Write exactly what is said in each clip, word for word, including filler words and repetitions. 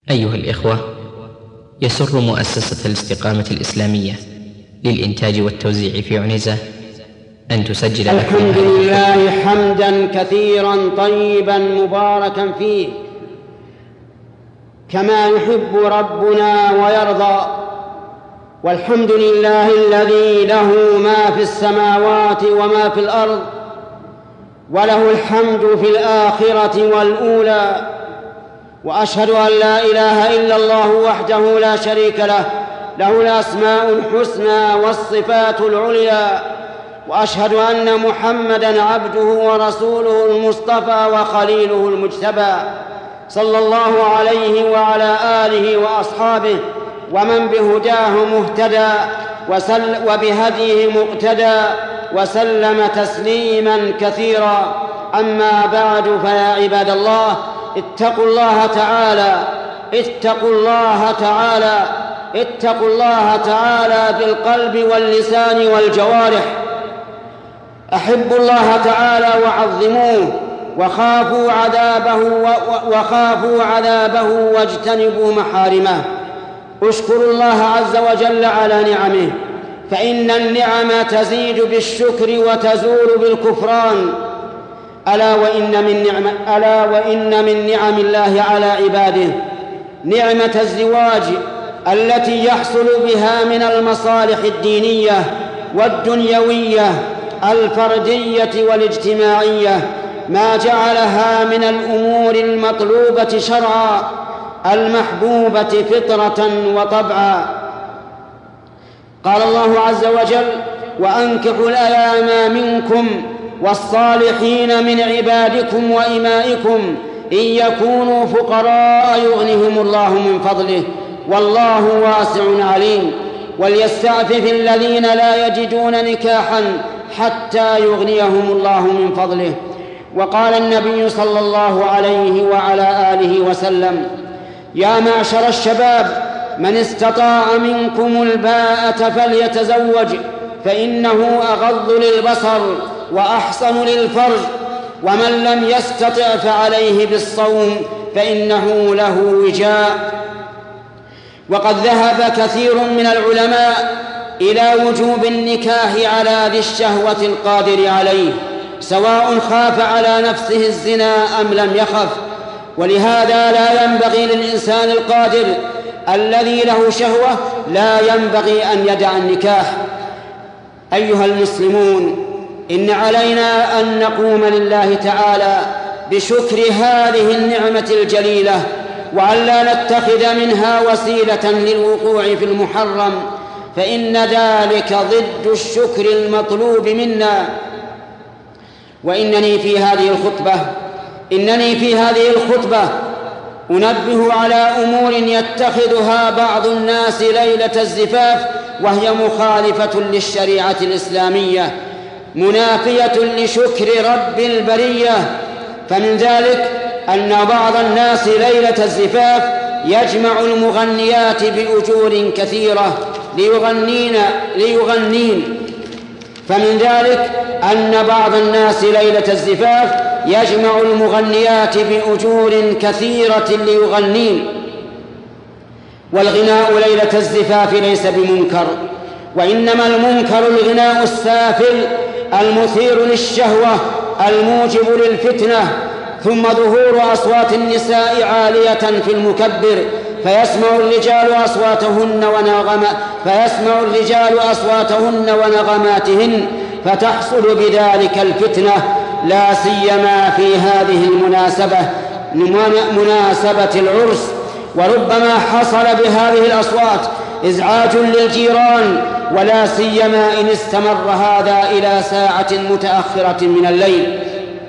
أيها الإخوة، يسر مؤسسة الاستقامة الإسلامية للإنتاج والتوزيع في عنيزة أن تسجل لكم الحمد لله حمدا كثيرا طيبا مباركا فيه كما يحب ربنا ويرضى. والحمد لله الذي له ما في السماوات وما في الأرض، وله الحمد في الآخرة والأولى. وأشهد أن لا إله إلا الله وحده لا شريك له، له الأسماء الحسنى والصفات العليا. وأشهد أن محمدًا عبده ورسوله المصطفى وخليله المجتبى، صلى الله عليه وعلى آله وأصحابه ومن بهداه مهتدى وبهديه مقتدى وسلم تسليماً كثيرا. أما بعد، فيا عباد الله، اتقوا الله تعالى اتقوا الله تعالى اتقوا الله تعالى بالقلب واللسان والجوارح. أحبوا الله تعالى وعظموه، وخافوا عذابه وخافوا عذابه واجتنبوا محارمه. اشكروا الله عز وجل على نعمه، فإن النعم تزيد بالشكر وتزول بالكفران. ألا وإن من نعم ألا وإن من نعم الله على عباده نعمة الزواج التي يحصل بها من المصالح الدينية والدنيوية الفردية والاجتماعية ما جعلها من الأمور المطلوبة شرعا المحبوبة فطرة وطبعا. قال الله عز وجل: وأنكحوا الأيام منكم والصالحين من عبادكم وإمائكم إن يكونوا فقراء يغنهم الله من فضله والله واسع عليم. وليستعفف الذين لا يجدون نكاحا حتى يغنيهم الله من فضله. وقال النبي صلى الله عليه وعلى آله وسلم: يا معشر الشباب، من استطاع منكم الباءة فليتزوج، فإنه أغض للبصر وأحصن للفرج، ومن لم يستطع فعليه بالصوم فإنه له وجاء. وقد ذهب كثير من العلماء إلى وجوب النكاح على ذي الشهوة القادر عليه، سواء خاف على نفسه الزنا أم لم يخف. ولهذا لا ينبغي للإنسان القادر الذي له شهوة لا ينبغي أن يدع النكاح. أيها المسلمون، إن علينا أن نقوم لله تعالى بشكر هذه النعمة الجليلة، وأن لا نتخذ منها وسيلة للوقوع في المحرم، فإن ذلك ضد الشكر المطلوب منا. وإنني في هذه الخطبة إنني في هذه الخطبة أنبه على أمور يتخذها بعض الناس ليلة الزفاف، وهي مخالفة للشريعة الإسلامية، منافية لشكر رب البرية. فمن ذلك أن بعض الناس ليلة الزفاف يجمع المغنيات بأجور كثيرة ليغنين ليغنين فمن ذلك أن بعض الناس ليلة الزفاف يجمع المغنيات بأجور كثيرة ليغنين. والغناء ليلة الزفاف ليس بمنكر، وإنما المنكر الغناء السافل المثير للشهوة الموجب للفتنة، ثم ظهور أصوات النساء عالية في المكبر فيسمع الرجال أصواتهن ونغم فيسمع الرجال أصواتهن ونغماتهن فتحصل بذلك الفتنة، لا سيما في هذه المناسبة مناسبة العرس. وربما حصل بهذه الأصوات إزعاج للجيران، ولا سيما إن استمر هذا إلى ساعة متأخرة من الليل.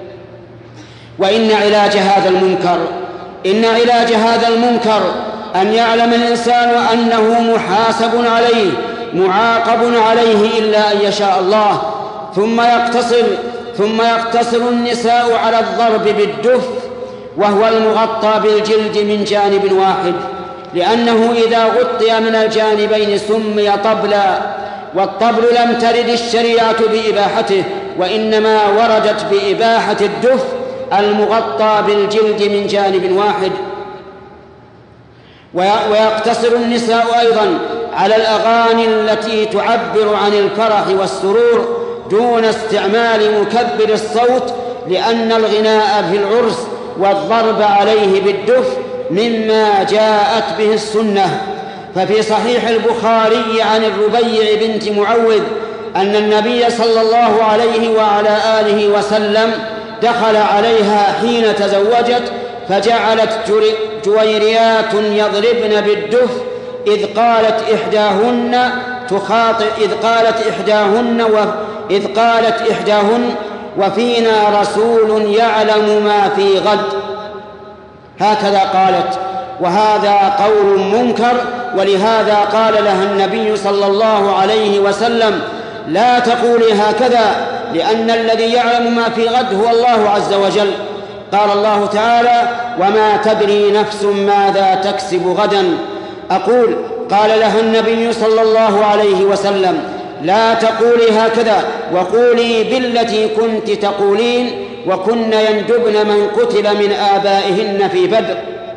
وإن علاج هذا المنكر إن علاج هذا المنكر أن يعلم الإنسان أنه محاسب عليه معاقب عليه إلا أن يشاء الله. ثم يقتصر ثم يقتصر النساء على الضرب بالدف، وهو المغطى بالجلد من جانب واحد، لأنه إذا غطي من الجانبين سمي طبلا، والطبل لم ترد الشريعة بإباحته، وإنما وردت بإباحة الدف المغطى بالجلد من جانب واحد. ويقتصر النساء أيضا على الأغاني التي تعبر عن الفرح والسرور دون استعمال مكبر الصوت، لأن الغناء في العرس والضرب عليه بالدف مما جاءت به السنة. ففي صحيح البخاري عن الربيع بنت معوذ أن النبي صلى الله عليه وعلى آله وسلم دخل عليها حين تزوجت، فجعلت جويريات يضربن بالدف إذ قالت إحداهن تخاطب إذ قالت إحداهن وإذ قالت إحداهن وفينا رسول يعلم ما في غد، هكذا قالت، وهذا قول منكر. ولهذا قال لها النبي صلى الله عليه وسلم: لا تقولي هكذا، لأن الذي يعلم ما في غد هو الله عز وجل. قال الله تعالى: وما تدري نفس ماذا تكسب غدا. أقول: قال لها النبي صلى الله عليه وسلم: لا تقولي هكذا، وقولي بالتي كنت تقولين، وكن يندبن من قتل من آبائهن في بدر.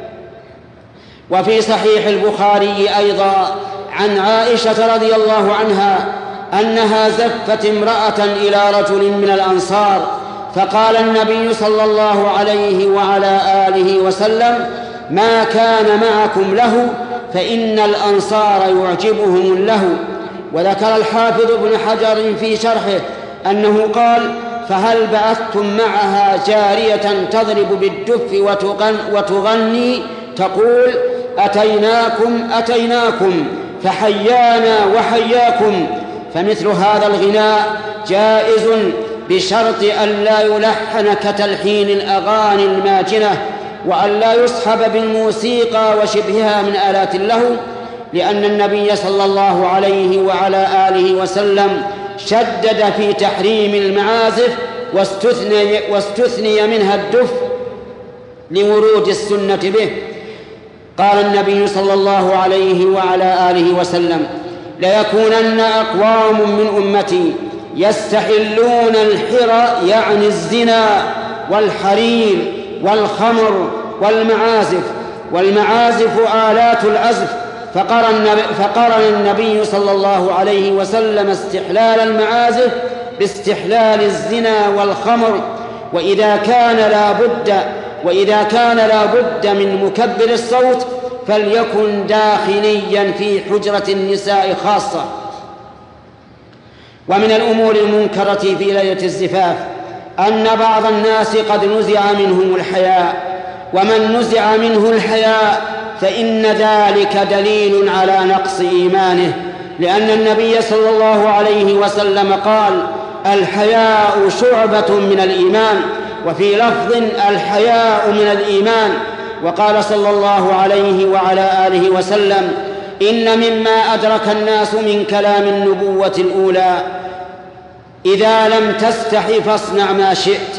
وفي صحيح البخاري أيضا عن عائشة رضي الله عنها أنها زفت امرأة إلى رجل من الأنصار، فقال النبي صلى الله عليه وعلى آله وسلم: ما كان معكم له، فإن الأنصار يعجبهم اللهو. وذكر الحافظ ابن حجر في شرحه أنه قال: فهل بعثتم معها جارية تضرب بالدف وتغني تقول: أتيناكم أتيناكم فحيانا وحياكم؟ فمثل هذا الغناء جائز بشرط أن لا يلحن كتلحين الأغاني الماجنة، وأن لا يصحب بالموسيقى وشبهها من آلات اللهو، لأن النبي صلى الله عليه وعلى آله وسلم شدد في تحريم المعازف واستثني, واستثني منها الدف لورود السنة به. قال النبي صلى الله عليه وعلى آله وسلم: ليكونن أقوام من أمتي يستحلون الحرى، يعني الزنا والحرير والخمر والمعازف. والمعازف آلات العزف، فقرن النبي صلى الله عليه وسلم استحلال المعازف باستحلال الزنا والخمر. وإذا كان لا بد وإذا كان لا بد من مكبر الصوت فليكن داخليا في حجرة النساء خاصة. ومن الأمور المنكرة في ليلة الزفاف أن بعض الناس قد نزع منهم الحياء، ومن نزع منه الحياء فإن ذلك دليل على نقص إيمانه، لأن النبي صلى الله عليه وسلم قال: الحياء شعبة من الإيمان، وفي لفظ: الحياء من الإيمان. وقال صلى الله عليه وعلى آله وسلم: إن مما أدرك الناس من كلام النبوة الأولى: إذا لم تستح فاصنع ما شئت.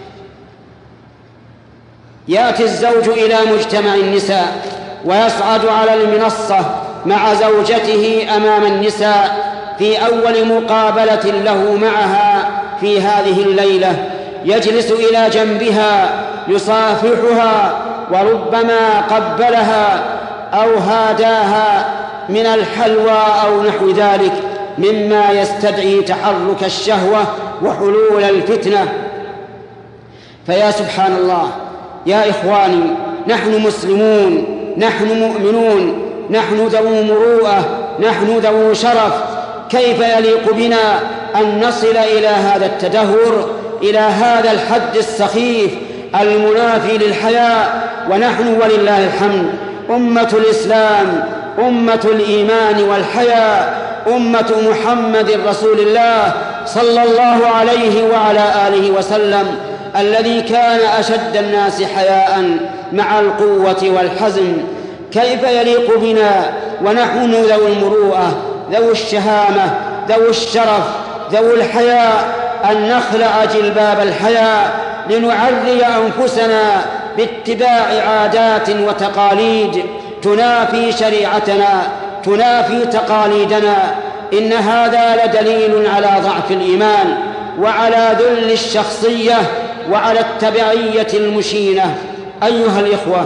يأتي الزوج إلى مجتمع النساء ويصعد على المنصة مع زوجته أمام النساء في أول مقابلة له معها في هذه الليلة، يجلس إلى جنبها يصافحها، وربما قبلها أو هاداها من الحلوى أو نحو ذلك مما يستدعي تحرك الشهوة وحلول الفتنة. فيا سبحان الله، يا إخواني، نحن مسلمون، نحن مؤمنون، نحن ذو مروءة، نحن ذو شرف، كيف يليق بنا أن نصل إلى هذا التدهور، إلى هذا الحد السخيف المنافي للحياء؟ ونحن ولله الحمد أمة الإسلام، أمة الإيمان والحياء، أمة محمد رسول الله صلى الله عليه وعلى آله وسلم، الذي كان أشد الناس حياء مع القوة والحزم. كيف يليق بنا ونحن ذو المروءة، ذو الشهامة، ذو الشرف، ذو الحياء، أن نخلع جلباب الحياء لنعري أنفسنا باتباع عادات وتقاليد تنافي شريعتنا، تنافي تقاليدنا؟ إن هذا لدليل على ضعف الإيمان، وعلى ذل الشخصية، وعلى التبعية المشينة. أيها الإخوة،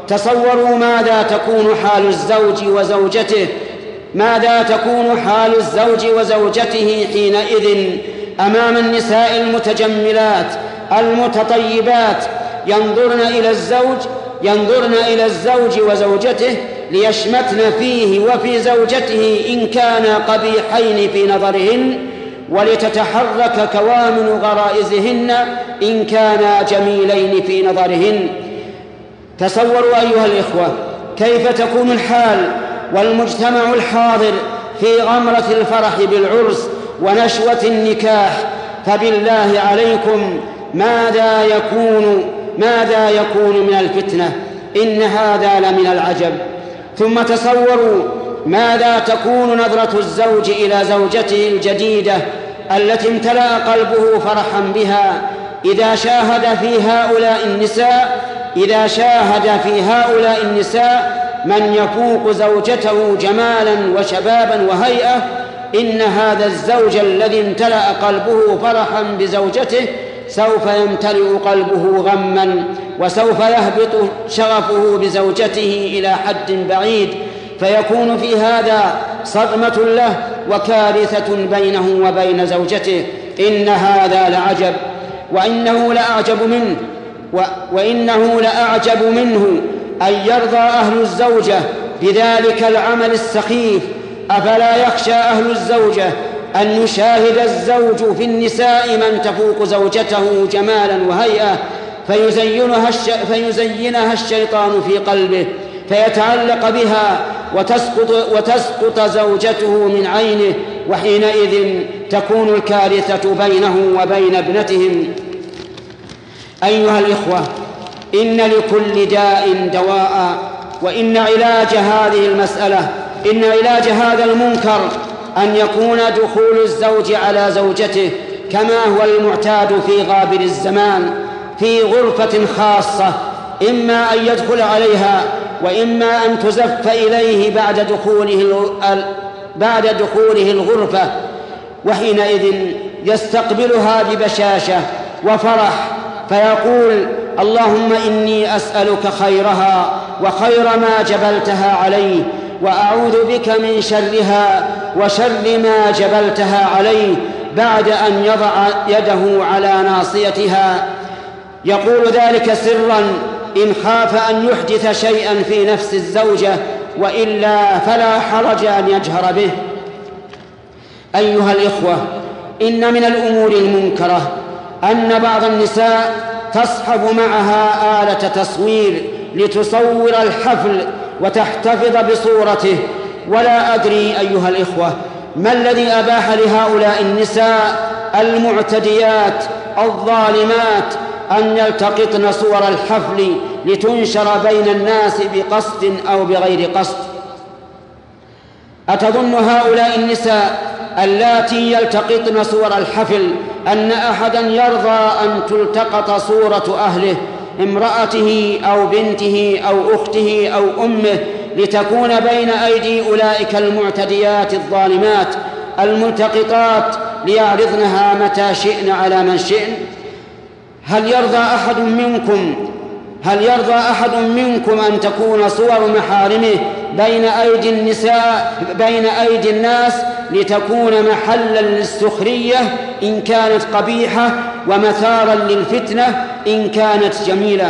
تصوروا ماذا تكون حال الزوج وزوجته ماذا تكون حال الزوج وزوجته حينئذ أمام النساء المتجملات المتطيبات ينظرن إلى الزوج ينظرن إلى الزوج وزوجته ليشمتن فيه وفي زوجته إن كانا قبيحين في نظرهن، ولتتحرك كوامن غرائزهن إن كانا جميلين في نظرهن. تصوروا أيها الإخوة كيف تكون الحال والمجتمع الحاضر في غمرة الفرح بالعرس ونشوة النكاح، فبالله عليكم ماذا يكون ماذا يكون من الفتنة؟ إن هذا لمن العجب. ثم تصوروا ماذا تكون نظرة الزوج إلى زوجته الجديدة التي امتلأ قلبه فرحا بها إذا شاهد في هؤلاء النساء إذا شاهد في هؤلاء النساء من يفوق زوجته جمالا وشبابا وهيئة. إن هذا الزوج الذي امتلأ قلبه فرحا بزوجته سوف يمتلئ قلبه غما، وسوف يهبط شغفه بزوجته إلى حد بعيد، فيكون في هذا صدمة له وكارثة بينه وبين زوجته. إن هذا لعجب، وإنه لأعجب منه وإنه لأعجب منه أن يرضى أهل الزوجة بذلك العمل السخيف. أفلا يخشى أهل الزوجة أن يشاهد الزوج في النساء من تفوق زوجته جمالا وهيئة فيزينها, الش... فيزينها الشيطان في قلبه فيتعلق بها وتسقط, وتسقط زوجته من عينه، وحينئذ تكون الكارثة بينه وبين ابنتهم. أيها الإخوة إن لكل داء دواء، وإن علاج هذه المسألة إن علاج هذا المنكر أن يكون دخول الزوج على زوجته كما هو المعتاد في غابر الزمان في غرفة خاصة، إما أن يدخل عليها وإما أن تزف إليه بعد دخوله بعد دخوله الغرفة، وحينئذ يستقبلها ببشاشة وفرح فيقول: اللهم إني أسألك خيرها وخير ما جبلتها عليه، وأعوذ بك من شرها وشر ما جبلتها عليه، بعد أن يضع يده على ناصيتها. يقول ذلك سرا إن خاف أن يحدث شيئا في نفس الزوجة، وإلا فلا حرج أن يجهر به. أيها الإخوة إن من الأمور المنكرة أن بعض النساء تصحب معها آلة تصوير لتصور الحفل وتحتفظ بصورته، ولا أدري أيها الإخوة ما الذي أباح لهؤلاء النساء المعتديات الظالمات أن يلتقطن صور الحفل لتنشر بين الناس بقصد أو بغير قصد. أتظن هؤلاء النساء اللاتي يلتقطن صور الحفل أن أحدا يرضى أن تلتقط صورة أهله، امرأته أو بنته أو أخته أو أمه، لتكون بين أيدي أولئك المعتديات الظالمات الملتقطات ليعرضنها متى شئن على من شئن؟ هل يرضى أحد منكم هل يرضى أحد منكم أن تكون صور محارمه بين أيدي النساء بين أيدي الناس لتكون محلا للسخرية إن كانت قبيحة، ومثارا للفتنة إن كانت جميلة؟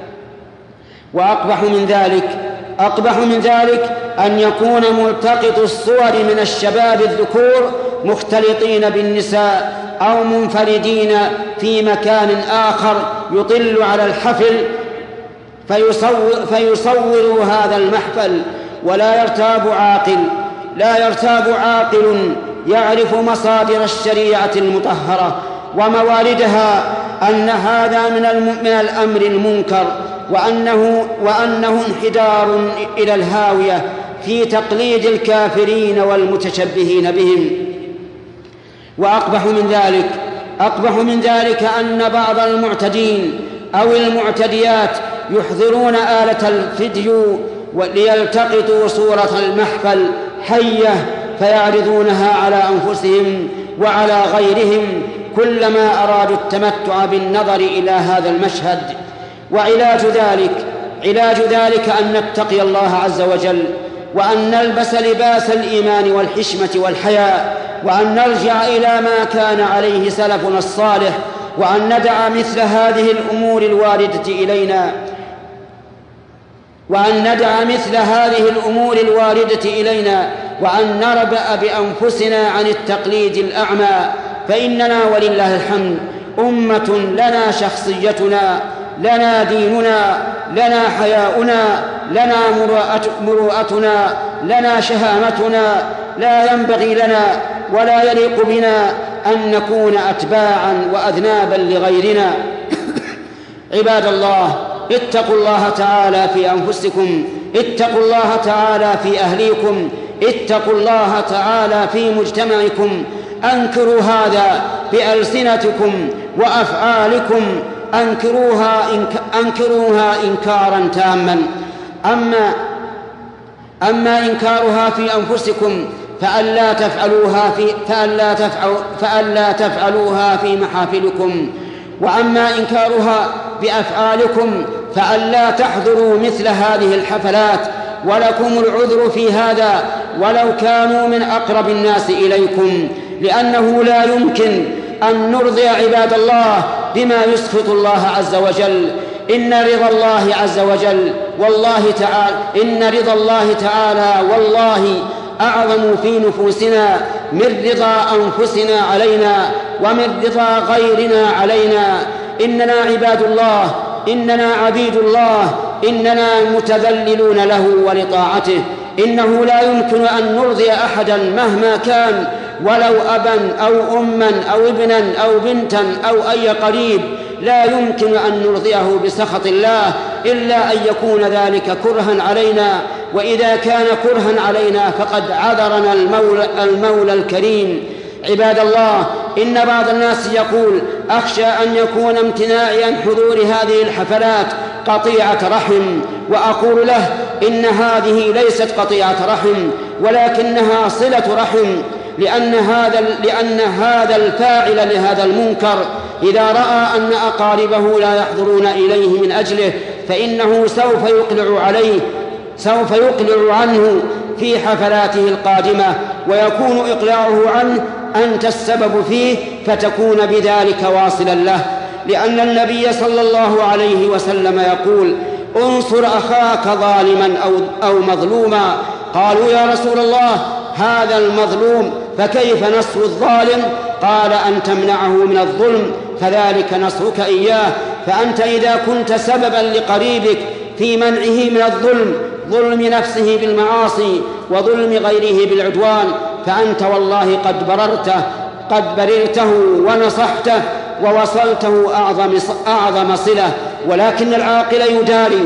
وأقبح من ذلك أقبح من ذلك أن يكون ملتقط الصور من الشباب الذكور مختلطين بالنساء أو منفردين في مكان آخر يطل على الحفل فيصور, فيصور هذا المحفل. ولا يرتاب عاقل لا يرتاب عاقل يعرف مصادر الشريعة المطهرة ومواردها أن هذا من الأمر المنكر، وأنه, وأنه انحدار إلى الهاوية في تقليد الكافرين والمتشبهين بهم. وأقبح من ذلك أقبح من ذلك أن بعض المعتدين أو المعتديات يحضرون آلة الفيديو ليلتقطوا صورة المحفل حية فيعرضونها على أنفسهم وعلى غيرهم كلما أرادوا التمتع بالنظر إلى هذا المشهد. وعلاج ذلك علاج ذلك أن نتقي الله عز وجل، وأن نلبس لباس الإيمان والحشمة والحياء، وأن نرجع إلى ما كان عليه سلفنا الصالح، وأن ندع مثل هذه الأمور الواردة إلينا وأن ندع مثل هذه الأمور الواردة إلينا وأن نربأ بأنفسنا عن التقليد الأعمى، فإننا ولله الحمد أمة لنا شخصيتنا، لنا ديننا، لنا حياؤنا، لنا مروءتنا، لنا شهامتنا. لا ينبغي لنا ولا يليق بنا أن نكون أتباعا وأذنابا لغيرنا. عباد الله، اتقوا الله تعالى في أنفسكم، اتقوا الله تعالى في أهليكم، اتقوا الله تعالى في مجتمعكم. أنكروا هذا بألسنتكم وأفعالكم، أنكروها, إنك أنكروها إنكارا تاما. أما, أما إنكارها في أنفسكم فألا تفعلوها في, فألا تفعل فألا تفعلوها في محافلكم، وأما إنكارها بأفعالكم فألا تحضروا مثل هذه الحفلات، ولكم العذر في هذا ولو كانوا من أقرب الناس إليكم، لأنه لا يمكن أن نرضي عباد الله بما يسخط الله عز وجل. إن رضا الله عز وجل والله تعالى إن رضا الله تعالى والله أعظم في نفوسنا من رضا أنفسنا علينا ومن رضا غيرنا علينا. إننا عباد الله، إننا عبيد الله، إننا متذللون له ولطاعته. إنه لا يمكن أن نرضي أحدا مهما كان، ولو أبا أو أما أو ابنا أو بنتا أو أي قريب، لا يمكن أن نرضيه بسخط الله إلا أن يكون ذلك كرها علينا، وإذا كان كرها علينا فقد عذرنا المولى, المولى الكريم. عباد الله، إن بعض الناس يقول: أخشى أن يكون امتناعي عن حضور هذه الحفلات قطيعة رحم، وأقول له: إن هذه ليست قطيعة رحم، ولكنها صلة رحم، لأن هذا, لأن هذا الفاعل لهذا المنكر إذا رأى أن أقاربه لا يحضرون إليه من أجله فإنه سوف يقلع عليه سوف يقلع عنه في حفلاته القادمة، ويكون إقلاعه عنه أنت السبب فيه، فتكون بذلك واصلا له. لأن النبي صلى الله عليه وسلم يقول: انصر أخاك ظالما أو, أو مظلوما. قالوا: يا رسول الله، هذا المظلوم، فكيف نصر الظالم؟ قال: أن تمنعه من الظلم، فذلك نصرك إياه. فأنت إذا كنت سببا لقريبك في منعه من الظلم، ظلم نفسه بالمعاصي وظلم غيره بالعدوان، فأنت والله قد بررته قد بررته ونصحته ووصلته أعظم, أعظم صلة. ولكن العاقل يداري،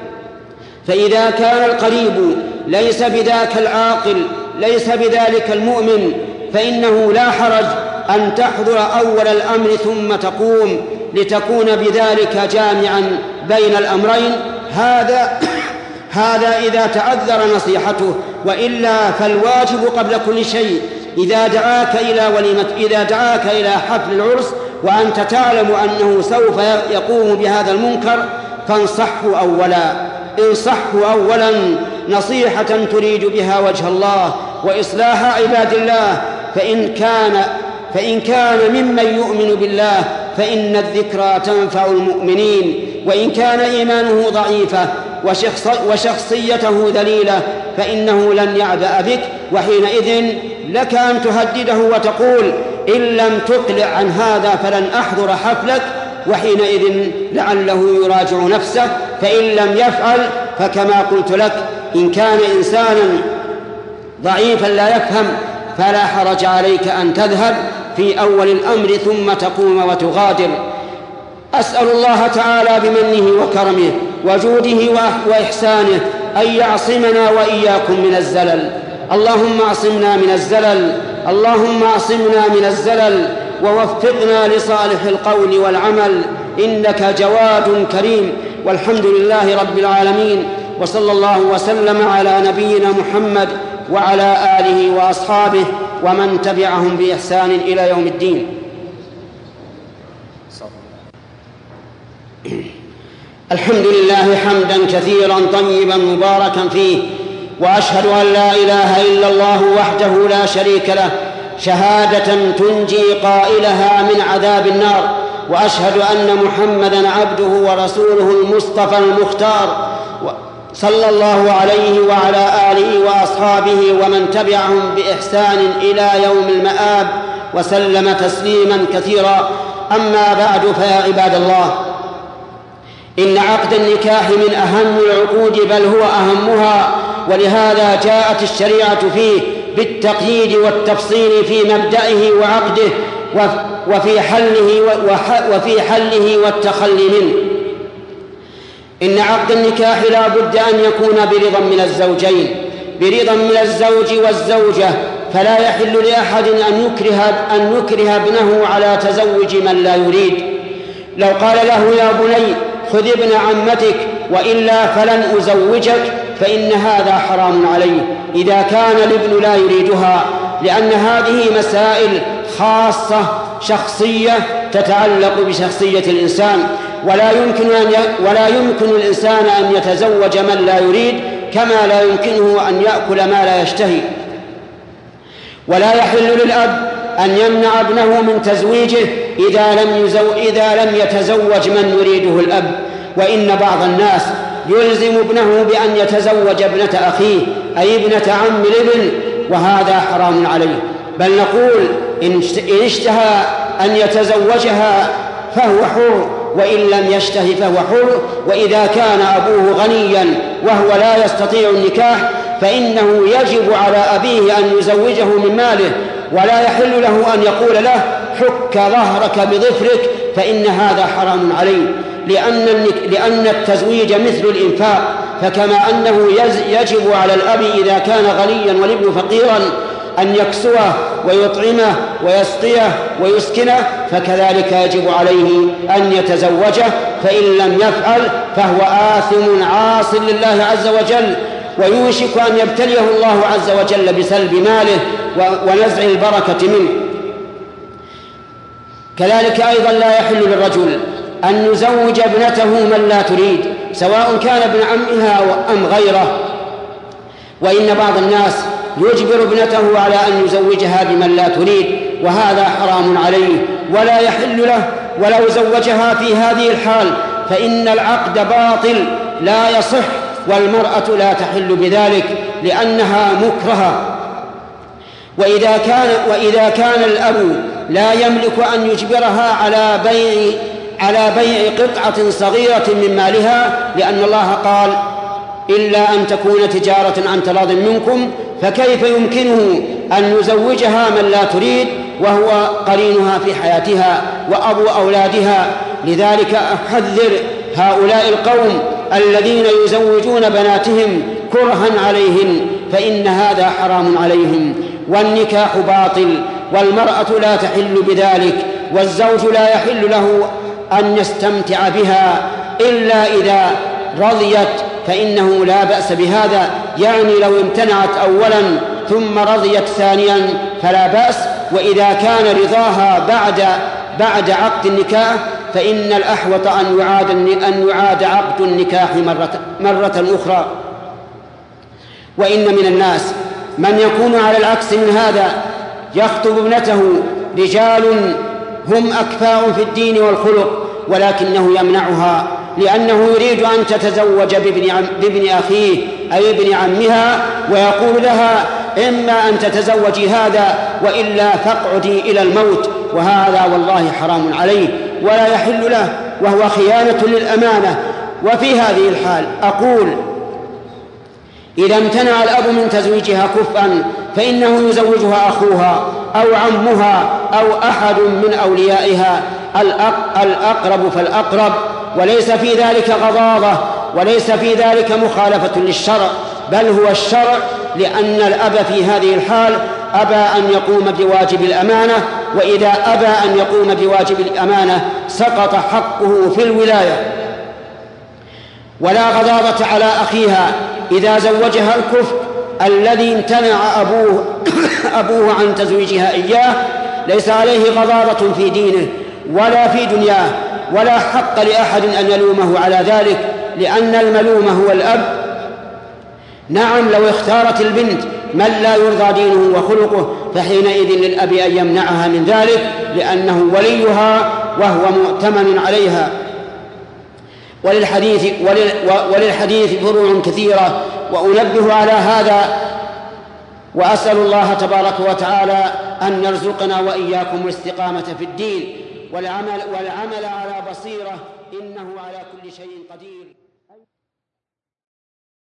فإذا كان القريب ليس بذاك العاقل ليس بذلك المؤمن فإنه لا حرج أن تحضر أول الأمر ثم تقوم، لتكون بذلك جامعا بين الأمرين. هذا هذا إذا تعذر نصيحته، وإلا فالواجب قبل كل شيء إذا دعاك إلى وليمة إذا دعاك إلى حفل العرس وأنت تعلم أنه سوف يقوم بهذا المنكر فانصحه أولا انصحه أولا نصيحة تريد بها وجه الله وإصلاح عباد الله. فإن كان فإن كان ممن يؤمن بالله فإن الذكرى تنفع المؤمنين، وإن كان إيمانه ضعيفا وشخص وشخصيته ذليلة فإنه لن يعبأ بك، وحينئذ لك أن تهدده وتقول: إن لم تقلع عن هذا فلن أحضر حفلك، وحينئذ لعله يراجع نفسه. فإن لم يفعل فكما قلت لك، إن كان إنسانا ضعيفا لا يفهم فلا حرج عليك أن تذهب في أول الأمر ثم تقوم وتغادر. أسأل الله تعالى بمنه وكرمه وجوده وإحسانه أن يعصمنا وإياكم من الزلل. اللهم اعصمنا من الزلل اللهم اعصمنا من الزلل ووفقنا لصالح القول والعمل، إنك جواد كريم. والحمد لله رب العالمين، وصلى الله وسلم على نبينا محمد وعلى آله وأصحابه ومن تبعهم بإحسان إلى يوم الدين. الحمد لله حمدا كثيرا طيبا مباركا فيه، وأشهد أن لا إله إلا الله وحده لا شريك له شهادة تنجي قائلها من عذاب النار، وأشهد أن محمدا عبده ورسوله المصطفى المختار صلى الله عليه وعلى آله وأصحابه ومن تبعهم بإحسان إلى يوم المآب وسلم تسليما كثيرا. أما بعد، فيا عباد الله، إن عقد النكاح من أهم العقود، بل هو أهمها، ولهذا جاءت الشريعة فيه بالتقييد والتفصيل في مبدئه وعقده وفي حله وفي حله والتخلي منه. إن عقد النكاح لا بد أن يكون برضا من الزوجين، برضا من الزوج والزوجة، فلا يحل لأحد أن يكره أن يكره ابنه على تزوج من لا يريد. لو قال له: يا بني خذ ابن عمتك وإلا فلن أزوجك، فإن هذا حرام عليه إذا كان الابن لا يريدها، لأن هذه مسائل خاصة شخصية تتعلق بشخصية الإنسان، ولا يمكن أن ي... ولا يمكن الإنسان أن يتزوج من لا يريد، كما لا يمكنه أن يأكل ما لا يشتهي. ولا يحل للأب أن يمنع ابنه من تزويجه إذا لم, يزو... إذا لم يتزوج من يريده الأب. وإن بعض الناس يلزم ابنه بأن يتزوج ابنة أخيه، أي ابنة عم الابن، وهذا حرام عليه. بل نقول: إن اشتهى أن يتزوجها فهو حر، وإن لم يشتهي فهو حر. وإذا كان أبوه غنيا وهو لا يستطيع النكاح، فإنه يجب على أبيه أن يزوجه من ماله، ولا يحل له أن يقول له: حك ظهرك بظفرك، فإن هذا حرام عليه، لأن لأن التزويج مثل الإنفاق، فكما أنه يجب على الأب إذا كان غنيا والابن فقيرا أن يكسوه ويطعمه ويسقيه ويسكنه، فكذلك يجب عليه أن يتزوجه، فإن لم يفعل فهو آثم عاص لله عز وجل، ويوشك أن يبتليه الله عز وجل بسلب ماله ونزع البركة منه. كذلك أيضا لا يحل للرجل أن يزوج ابنته من لا تريد، سواء كان ابن عمها أم غيره. وإن بعض الناس يجبر ابنته على أن يزوجها بمن لا تريد، وهذا حرام عليه ولا يحل له. ولو زوجها في هذه الحال فإن العقد باطل لا يصح، والمرأة لا تحل بذلك لأنها مكرهة. وإذا كان, وإذا كان الأب لا يملك أن يجبرها على بيع على بيع قطعة صغيرة من مالها، لأن الله قال: إلا أن تكون تجارة عن تراض منكم، فكيف يمكنه أن يزوجها من لا تريد وهو قرينها في حياتها وأبو أولادها؟ لذلك أحذر هؤلاء القوم الذين يزوجون بناتهم كرها عليهن، فإن هذا حرام عليهم، والنكاح باطل، والمرأة لا تحل بذلك، والزوج لا يحل له أن يستمتع بها إلا إذا رضيت، فإنه لا بأس بهذا. يعني لو امتنعت أولا ثم رضيت ثانيا فلا بأس. وإذا كان رضاها بعد بعد عقد النكاح فإن الأحوط أن يعاد أن يعاد عقد النكاح مرة مرة أخرى. وإن من الناس من يكون على العكس من هذا، يخطب ابنته رجال هم أكفاء في الدين والخلق، ولكنه يمنعها لأنه يريد أن تتزوج بابن, عم بابن أخيه أي ابن عمها، ويقول لها: إما أن تتزوجي هذا وإلا فاقعدي إلى الموت، وهذا والله حرام عليه ولا يحل له، وهو خيانة للأمانة. وفي هذه الحال أقول: إذا امتنع الأب من تزويجها كفءا فإنه يزوجها أخوها أو عمها أو أحد من أوليائها، الأقرب فالأقرب، وليس في ذلك غضاضة، وليس في ذلك مخالفة للشرع، بل هو الشرع، لأن الأب في هذه الحال أبى أن يقوم بواجب الأمانة، وإذا أبى أن يقوم بواجب الأمانة سقط حقه في الولاية. ولا غضاضة على أخيها إذا زوجها الكفء الذي امتنع أبوه, أبوه عن تزويجها إياه، ليس عليه غضاضة في دينه ولا في دنياه، ولا حق لأحد أن يلومه على ذلك، لأن الملوم هو الأب. نعم، لو اختارت البنت من لا يرضى دينه وخلقه فحينئذ للأب أن يمنعها من ذلك، لأنه وليها وهو مؤتمن عليها. وللحديث, وللحديث فروع كثيرة، وأنبه على هذا، وأسأل الله تبارك وتعالى أن يرزقنا وإياكم الاستقامة في الدين والعمل, والعمل على بصيرة، إنه على كل شيء قدير.